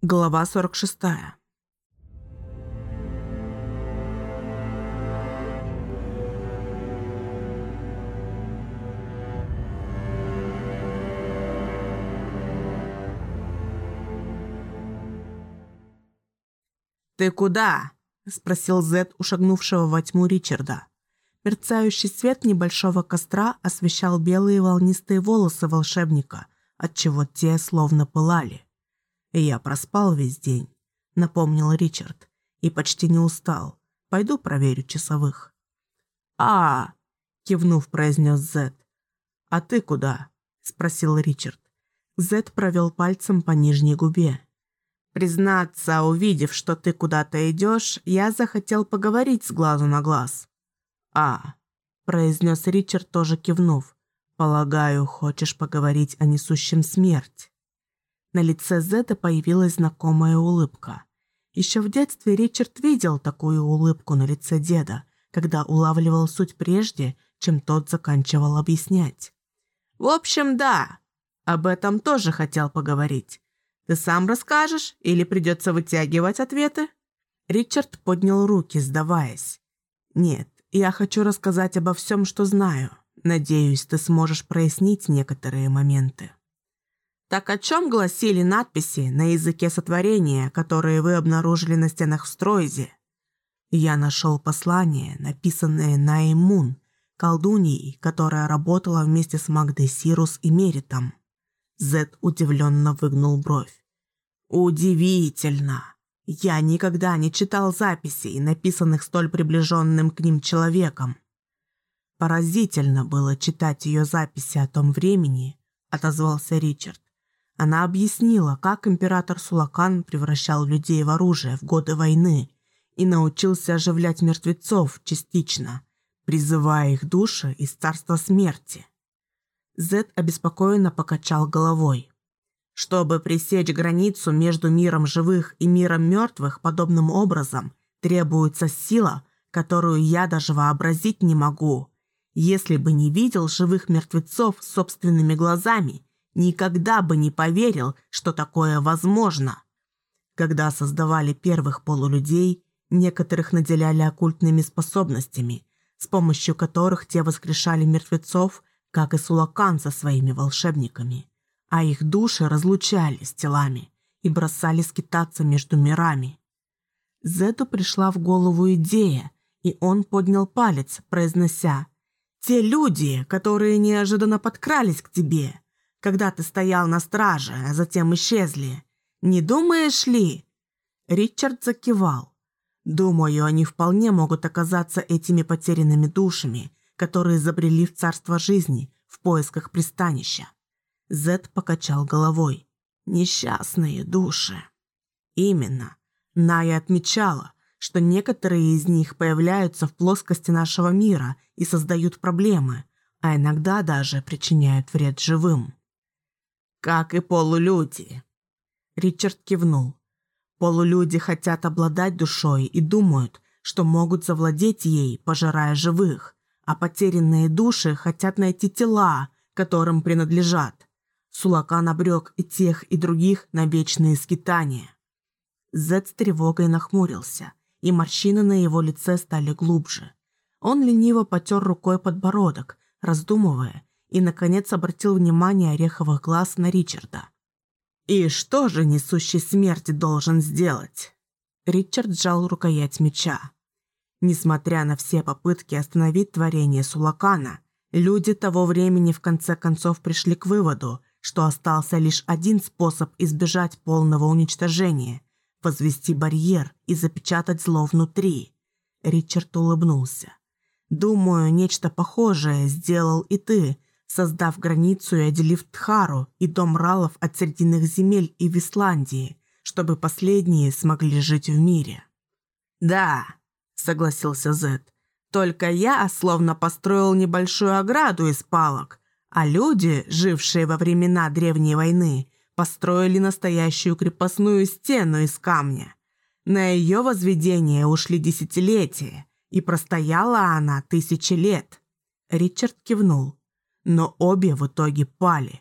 Глава 46. «Ты куда?» – спросил Зед у шагнувшего во тьму Ричарда. Мерцающий свет небольшого костра освещал белые волнистые волосы волшебника, отчего те словно пылали. «Я проспал весь день», — напомнил Ричард, — «и почти не устал. Пойду проверю часовых». Кивнув, произнес Зед. «А ты куда?» — спросил Ричард. Зед провел пальцем по нижней губе. «Признаться, увидев, что ты куда-то идешь, я захотел поговорить с глазу на глаз». Произнес Ричард, тоже кивнув. «Полагаю, хочешь поговорить о несущем смерть?» На лице Зеда появилась знакомая улыбка. Еще в детстве Ричард видел такую улыбку на лице деда, когда улавливал суть прежде, чем тот заканчивал объяснять. «В общем, да, об этом тоже хотел поговорить. Ты сам расскажешь или придется вытягивать ответы?» Ричард поднял руки, сдаваясь. «Нет, я хочу рассказать обо всем, что знаю. Надеюсь, ты сможешь прояснить некоторые моменты». «Так о чем гласили надписи на языке сотворения, которые вы обнаружили на стенах в Стройзе?» «Я нашел послание, написанное Наимун, колдуньей, которая работала вместе с Магдой Сирус и Меритом». Зед удивленно выгнул бровь. «Удивительно! Я никогда не читал записей, написанных столь приближенным к ним человеком». «Поразительно было читать ее записи о том времени», — отозвался Ричард. Она объяснила, как император Сулакан превращал людей в оружие в годы войны и научился оживлять мертвецов частично, призывая их души из царства смерти. Зед обеспокоенно покачал головой. «Чтобы пресечь границу между миром живых и миром мертвых подобным образом, требуется сила, которую я даже вообразить не могу. Если бы не видел живых мертвецов собственными глазами, никогда бы не поверил, что такое возможно. Когда создавали первых полулюдей, некоторых наделяли оккультными способностями, с помощью которых те воскрешали мертвецов, как и Сулакан со своими волшебниками, а их души разлучали с телами и бросали скитаться между мирами». Зеду пришла в голову идея, и он поднял палец, произнося: «Те люди, которые неожиданно подкрались к тебе, когда ты стоял на страже, а затем исчезли. Не думаешь ли?» Ричард закивал. «Думаю, они вполне могут оказаться этими потерянными душами, которые забрели в царство жизни в поисках пристанища». Зед покачал головой. «Несчастные души». «Именно. Ная отмечала, что некоторые из них появляются в плоскости нашего мира и создают проблемы, а иногда даже причиняют вред живым». «Как и полулюди». Ричард кивнул. «Полулюди хотят обладать душой и думают, что могут завладеть ей, пожирая живых, а потерянные души хотят найти тела, которым принадлежат. Сулакан обрек и тех, и других на вечные скитания». Зед с тревогой нахмурился, и морщины на его лице стали глубже. Он лениво потер рукой подбородок, раздумывая, и, наконец, обратил внимание ореховых глаз на Ричарда. «И что же несущий смерти должен сделать?» Ричард сжал рукоять меча. Несмотря на все попытки остановить творение Сулакана, люди того времени в конце концов пришли к выводу, что остался лишь один способ избежать полного уничтожения – возвести барьер и запечатать зло внутри. Ричард улыбнулся. «Думаю, нечто похожее сделал и ты, создав границу и отделив Тхару и дом Ралов от Срединных земель и Висландии, чтобы последние смогли жить в мире». «Да», — согласился Зед, — «только я словно построил небольшую ограду из палок, а люди, жившие во времена Древней войны, построили настоящую крепостную стену из камня. На ее возведение ушли десятилетия, и простояла она 1000 лет». Ричард кивнул. «Но обе в итоге пали.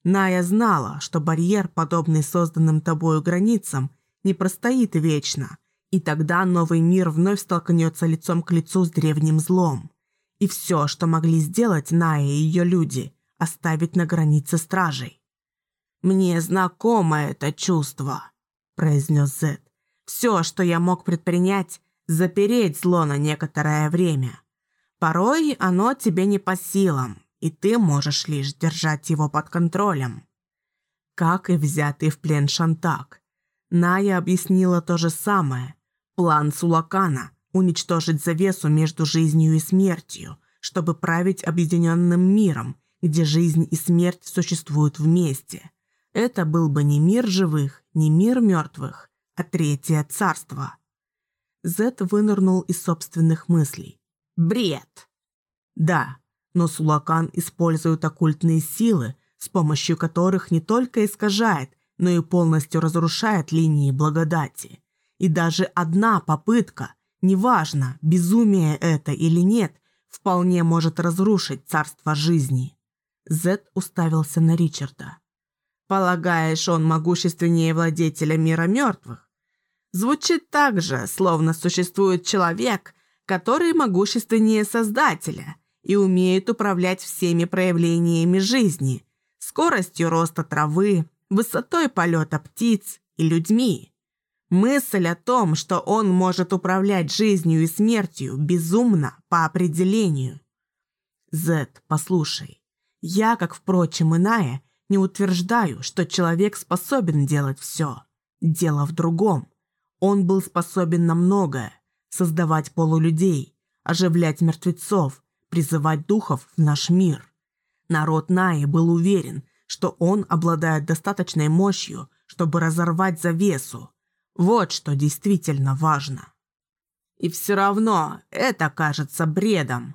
Ная знала, что барьер, подобный созданным тобою границам, не простоит вечно, и тогда новый мир вновь столкнется лицом к лицу с древним злом. И все, что могли сделать Ная и ее люди, оставить на границе стражей. «Мне знакомо это чувство», – произнес Зет. «Все, что я мог предпринять, запереть зло на некоторое время. Порой оно тебе не по силам, и ты можешь лишь держать его под контролем». Как и взятый в плен Шантак. Ная объяснила то же самое. План Сулакана – уничтожить завесу между жизнью и смертью, чтобы править объединенным миром, где жизнь и смерть существуют вместе. Это был бы не мир живых, не мир мертвых, а третье царство. Зет вынырнул из собственных мыслей. Бред! Да, но Сулакан использует оккультные силы, с помощью которых не только искажает, но и полностью разрушает линии благодати. И даже одна попытка, неважно, безумие это или нет, вполне может разрушить царство жизни. Зет уставился на Ричарда. «Полагаешь, он могущественнее владетеля мира мертвых? Звучит так же, словно существует человек, который могущественнее Создателя и умеет управлять всеми проявлениями жизни, скоростью роста травы, высотой полета птиц и людьми. Мысль о том, что он может управлять жизнью и смертью, безумна по определению. Зет, послушай, я, как, впрочем, иная, не утверждаю, что человек способен делать все. Дело в другом. Он был способен на многое. Создавать полулюдей, оживлять мертвецов, призывать духов в наш мир. Народ Наи был уверен, что он обладает достаточной мощью, чтобы разорвать завесу. Вот что действительно важно. И все равно это кажется бредом.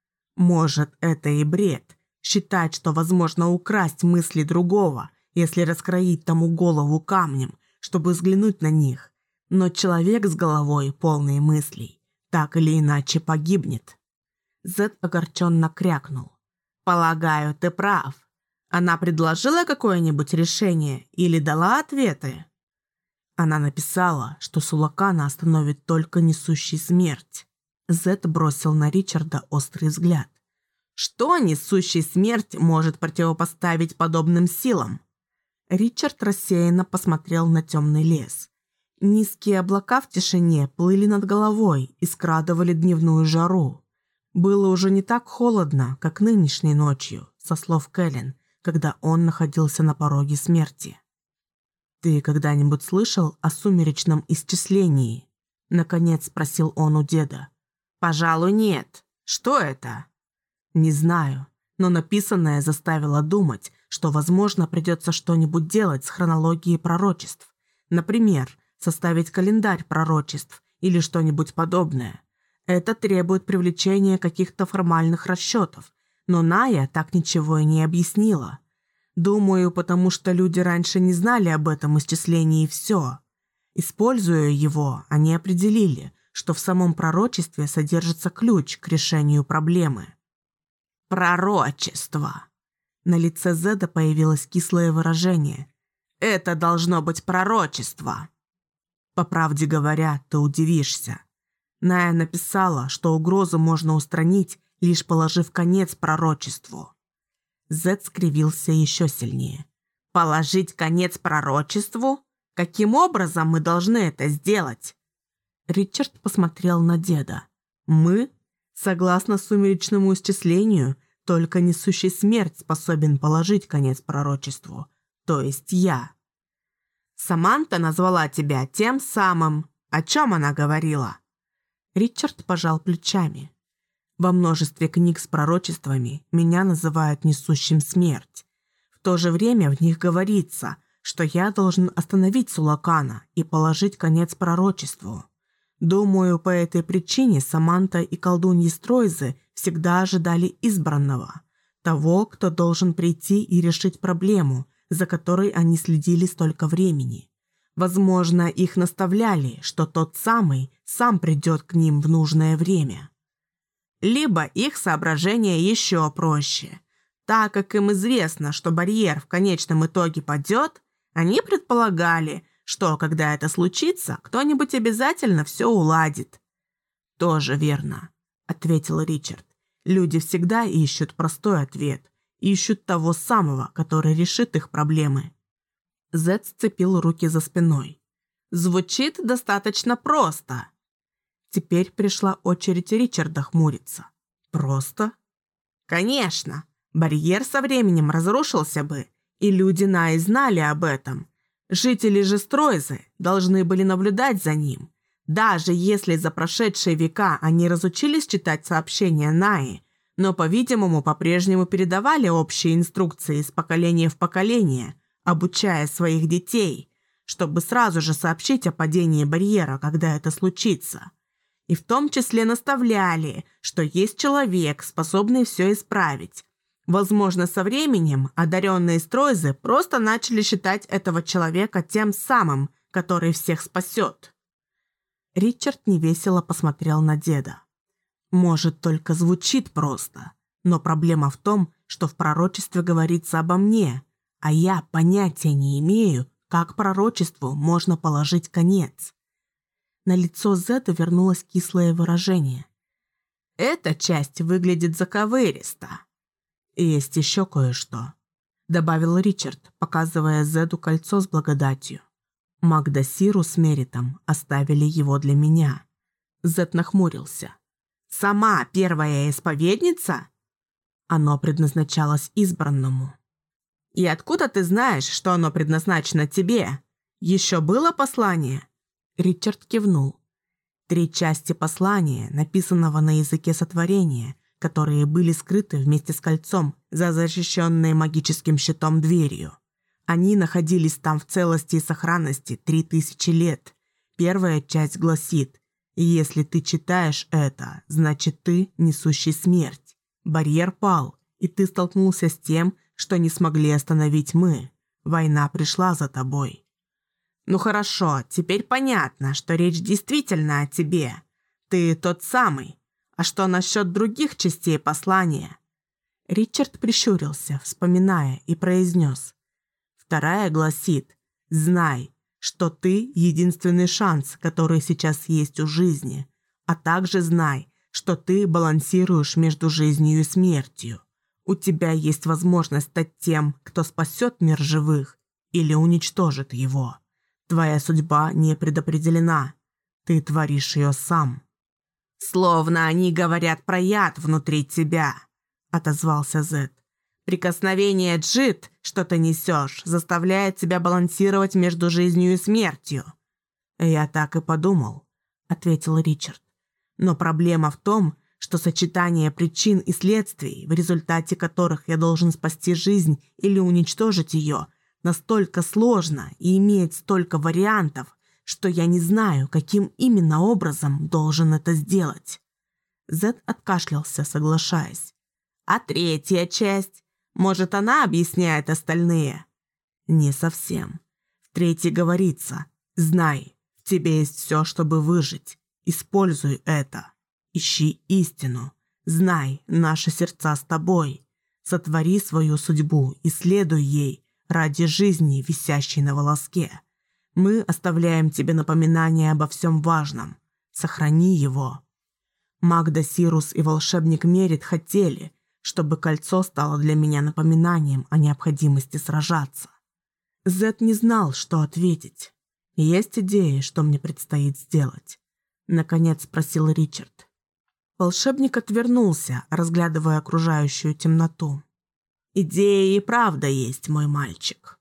Может, это и бред. Считать, что возможно украсть мысли другого, если раскроить тому голову камнем, чтобы взглянуть на них. Но человек с головой, полной мыслей, так или иначе погибнет. Зет огорченно крякнул. «Полагаю, ты прав. Она предложила какое-нибудь решение или дала ответы?» Она написала, что Сулакана остановит только несущий смерть. Зет бросил на Ричарда острый взгляд. «Что несущий смерть может противопоставить подобным силам?» Ричард рассеянно посмотрел на темный лес. Низкие облака в тишине плыли над головой и скрадывали дневную жару. Было уже не так холодно, как нынешней ночью, со слов Кэлен, когда он находился на пороге смерти. «Ты когда-нибудь слышал о сумеречном исчислении?» – наконец спросил он у деда. «Пожалуй, нет. Что это?» «Не знаю, но написанное заставило думать, что, возможно, придется что-нибудь делать с хронологией пророчеств. Например, составить календарь пророчеств или что-нибудь подобное. Это требует привлечения каких-то формальных расчетов, но Ная так ничего и не объяснила. Думаю, потому что люди раньше не знали об этом исчислении и все. Используя его, они определили, что в самом пророчестве содержится ключ к решению проблемы. «Пророчество!» На лице Зеда появилось кислое выражение. «Это должно быть пророчество!» По правде говоря, ты удивишься. Ная написала, что угрозу можно устранить, лишь положив конец пророчеству. Зед скривился еще сильнее. «Положить конец пророчеству? Каким образом мы должны это сделать?» Ричард посмотрел на деда. «Мы? Согласно сумеречному исчислению, только несущий смерть способен положить конец пророчеству, то есть я». «Саманта назвала тебя тем самым. О чем она говорила?» Ричард пожал плечами. «Во множестве книг с пророчествами меня называют несущим смерть. В то же время в них говорится, что я должен остановить Сулакана и положить конец пророчеству. Думаю, по этой причине Саманта и колдуньи Стройзы всегда ожидали избранного, того, кто должен прийти и решить проблему, за которой они следили столько времени. Возможно, их наставляли, что тот самый сам придет к ним в нужное время. Либо их соображения еще проще. Так как им известно, что барьер в конечном итоге падет, они предполагали, что, когда это случится, кто-нибудь обязательно все уладит. «Тоже верно», — ответил Ричард. «Люди всегда ищут простой ответ, ищут того самого, который решит их проблемы». Зед сцепил руки за спиной. «Звучит достаточно просто». Теперь пришла очередь Ричарда хмуриться. «Просто?» «Конечно. Барьер со временем разрушился бы, и люди Наи знали об этом. Жители же Стройзы должны были наблюдать за ним. Даже если за прошедшие века они разучились читать сообщения Наи, но, по-видимому, по-прежнему передавали общие инструкции из поколения в поколение, обучая своих детей, чтобы сразу же сообщить о падении барьера, когда это случится. И в том числе наставляли, что есть человек, способный все исправить. Возможно, со временем одаренные Стройзы просто начали считать этого человека тем самым, который всех спасет. Ричард невесело посмотрел на деда. «Может, только звучит просто, но проблема в том, что в пророчестве говорится обо мне, а я понятия не имею, как пророчеству можно положить конец». На лицо Зеда вернулось кислое выражение. «Эта часть выглядит заковыристо». «Есть еще кое-что», — добавил Ричард, показывая Зеду кольцо с благодатью. «Магдасиру с Меритом оставили его для меня». Зед нахмурился. «Сама первая исповедница?» «Оно предназначалось избранному». «И откуда ты знаешь, что оно предназначено тебе? Еще было послание?» Ричард кивнул. 3 части послания, написанного на языке сотворения, которые были скрыты вместе с кольцом за защищенной магическим щитом дверью. Они находились там в целости и сохранности 3000 лет. Первая часть гласит: «Если ты читаешь это, значит ты несущий смерть. Барьер пал, и ты столкнулся с тем, что не смогли остановить мы. Война пришла за тобой». «Ну хорошо, теперь понятно, что речь действительно о тебе. Ты тот самый. А что насчет других частей послания?» Ричард прищурился, вспоминая, и произнес. Вторая гласит: «Знай, что ты единственный шанс, который сейчас есть у жизни, а также знай, что ты балансируешь между жизнью и смертью. У тебя есть возможность стать тем, кто спасет мир живых или уничтожит его. Твоя судьба не предопределена. Ты творишь ее сам». «Словно они говорят про яд внутри тебя», — отозвался Зед. «Прикосновение джит, что ты несешь, заставляет тебя балансировать между жизнью и смертью». «Я так и подумал», — ответил Ричард. «Но проблема в том, что сочетание причин и следствий, в результате которых я должен спасти жизнь или уничтожить ее, настолько сложно и имеет столько вариантов, что я не знаю, каким именно образом должен это сделать». Зед откашлялся, соглашаясь. «А третья часть? Может, она объясняет остальные?» «Не совсем. В третьей говорится: знай, в тебе есть все, чтобы выжить. Используй это. Ищи истину. Знай, наши сердца с тобой. Сотвори свою судьбу и следуй ей ради жизни, висящей на волоске. Мы оставляем тебе напоминание обо всем важном. Сохрани его». Магдасирус и волшебник Мерит хотели, чтобы кольцо стало для меня напоминанием о необходимости сражаться. Зед не знал, что ответить. «Есть идеи, что мне предстоит сделать?» — наконец спросил Ричард. Волшебник отвернулся, разглядывая окружающую темноту. «Идея и правда есть, мой мальчик.